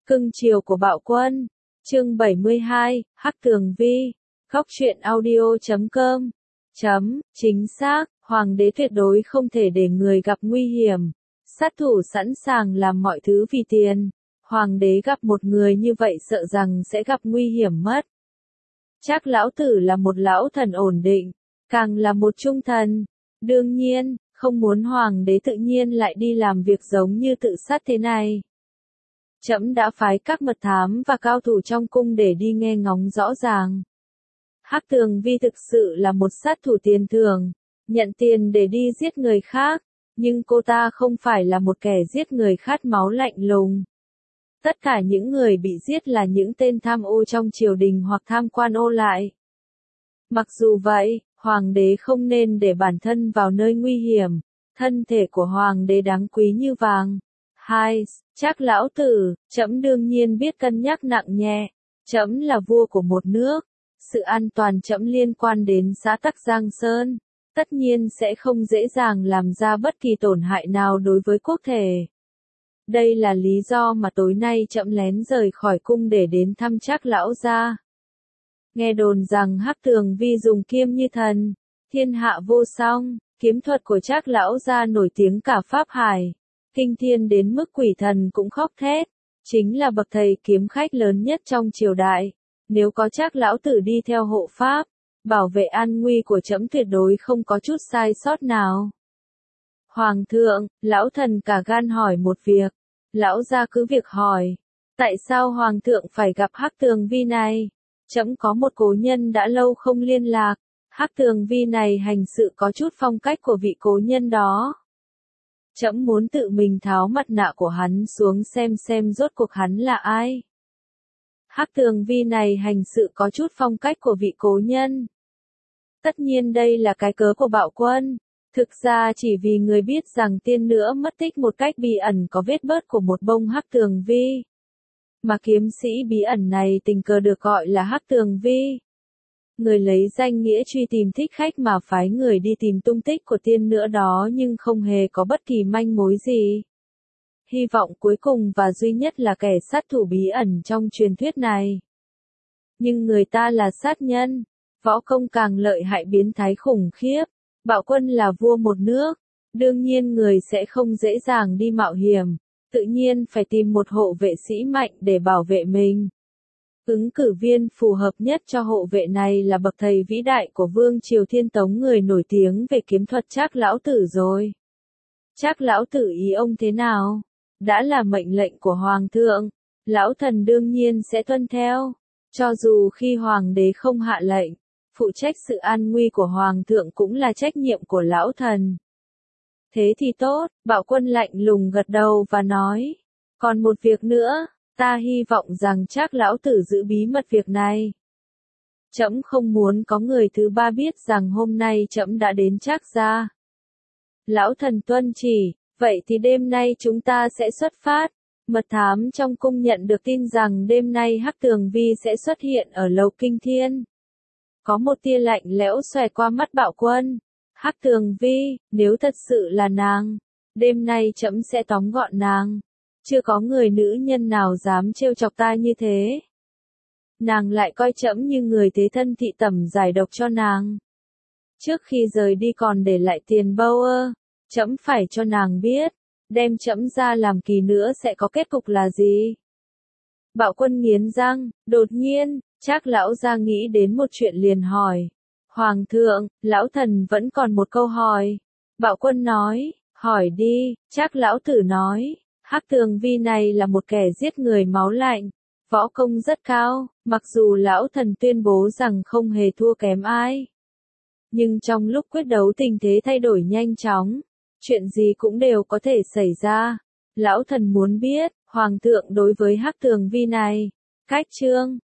Cưng chiều của Bạo Quân. Chương 72, Hắc Tường Vi. Góc truyện audio.com. Chính xác, Hoàng đế tuyệt đối không thể để người gặp nguy hiểm. Sát thủ sẵn sàng làm mọi thứ vì tiền. Hoàng đế gặp một người như vậy sợ rằng sẽ gặp nguy hiểm mất. Trác lão tử là một lão thần ổn định, càng là một trung thần. Đương nhiên, không muốn hoàng đế tự nhiên lại đi làm việc giống như tự sát thế này. Trẫm đã phái các mật thám và cao thủ trong cung để đi nghe ngóng rõ ràng. Hắc Tường Vi thực sự là một sát thủ tiền thưởng, nhận tiền để đi giết người khác, nhưng cô ta không phải là một kẻ giết người khát máu lạnh lùng. Tất cả những người bị giết là những tên tham ô trong triều đình hoặc tham quan ô lại. Mặc dù vậy, hoàng đế không nên để bản thân vào nơi nguy hiểm, thân thể của hoàng đế đáng quý như vàng. Trác lão tử, trẫm đương nhiên biết cân nhắc nặng nhẹ, trẫm là vua của một nước, sự an toàn trẫm liên quan đến xã Tắc Giang Sơn, tất nhiên sẽ không dễ dàng làm ra bất kỳ tổn hại nào đối với quốc thể. Đây là lý do mà tối nay trẫm lén rời khỏi cung để đến thăm Trác lão gia. Nghe đồn rằng Hắc Tường Vi dùng kiếm như thần, thiên hạ vô song, kiếm thuật của Trác lão gia nổi tiếng cả Pháp Hải, kinh thiên đến mức quỷ thần cũng khóc thét, chính là bậc thầy kiếm khách lớn nhất trong triều đại. Nếu có Trác lão tử đi theo hộ pháp, bảo vệ an nguy của trẫm tuyệt đối không có chút sai sót nào. Hoàng thượng, lão thần cả gan hỏi một việc. Lão gia cứ việc hỏi. Tại sao hoàng thượng phải gặp Hắc Tường Vi này? Trẫm có một cố nhân đã lâu không liên lạc. Hắc Tường Vi này hành sự có chút phong cách của vị cố nhân đó. Trẫm muốn tự mình tháo mặt nạ của hắn xuống xem rốt cuộc hắn là ai. Hắc Tường Vi này hành sự có chút phong cách của vị cố nhân. Tất nhiên đây là cái cớ của Bạo Quân. Thực ra chỉ vì người biết rằng tiên nữa mất tích một cách bí ẩn có vết bớt của một bông Hắc Tường Vi. Mà kiếm sĩ bí ẩn này tình cờ được gọi là Hắc Tường Vi. Người lấy danh nghĩa truy tìm thích khách mà phái người đi tìm tung tích của tiên nữa đó nhưng không hề có bất kỳ manh mối gì. Hy vọng cuối cùng và duy nhất là kẻ sát thủ bí ẩn trong truyền thuyết này. Nhưng người ta là sát nhân, võ công càng lợi hại biến thái khủng khiếp. Bạo Quân là vua một nước, đương nhiên người sẽ không dễ dàng đi mạo hiểm, tự nhiên phải tìm một hộ vệ sĩ mạnh để bảo vệ mình. Ứng cử viên phù hợp nhất cho hộ vệ này là bậc thầy vĩ đại của Vương Triều Thiên Tống, người nổi tiếng về kiếm thuật Trác lão tử rồi. Trác lão tử ý ông thế nào? Đã là mệnh lệnh của Hoàng thượng, lão thần đương nhiên sẽ tuân theo, cho dù khi Hoàng đế không hạ lệnh. Phụ trách sự an nguy của Hoàng thượng cũng là trách nhiệm của lão thần. Thế thì tốt, Bạo Quân lạnh lùng gật đầu và nói. Còn một việc nữa, ta hy vọng rằng Trác lão tử giữ bí mật việc này. Trẫm không muốn có người thứ ba biết rằng hôm nay trẫm đã đến Trác gia. Lão thần tuân chỉ, vậy thì đêm nay chúng ta sẽ xuất phát. Mật thám trong cung nhận được tin rằng đêm nay Hắc Tường Vi sẽ xuất hiện ở lầu Kinh Thiên. Có một tia lạnh lẽo xòe qua mắt Bạo Quân. Hắc Tường Vi, nếu thật sự là nàng, đêm nay trẫm sẽ tóm gọn nàng. Chưa có người nữ nhân nào dám trêu chọc ta như thế. Nàng lại coi trẫm như người thế thân thị tẩm giải độc cho nàng. Trước khi rời đi còn để lại tiền bâu ơ, trẫm phải cho nàng biết, đem trẫm ra làm kỳ nữa sẽ có kết cục là gì. Bạo Quân nghiến răng, đột nhiên, Trác lão gia nghĩ đến một chuyện liền hỏi. Hoàng thượng, lão thần vẫn còn một câu hỏi. Bạo Quân nói, hỏi đi. Trác lão tử nói, Hắc Tường Vi này là một kẻ giết người máu lạnh, võ công rất cao, mặc dù lão thần tuyên bố rằng không hề thua kém ai. Nhưng trong lúc quyết đấu tình thế thay đổi nhanh chóng, chuyện gì cũng đều có thể xảy ra. Lão thần muốn biết, Hoàng thượng đối với Hắc Tường Vi này, cách trương,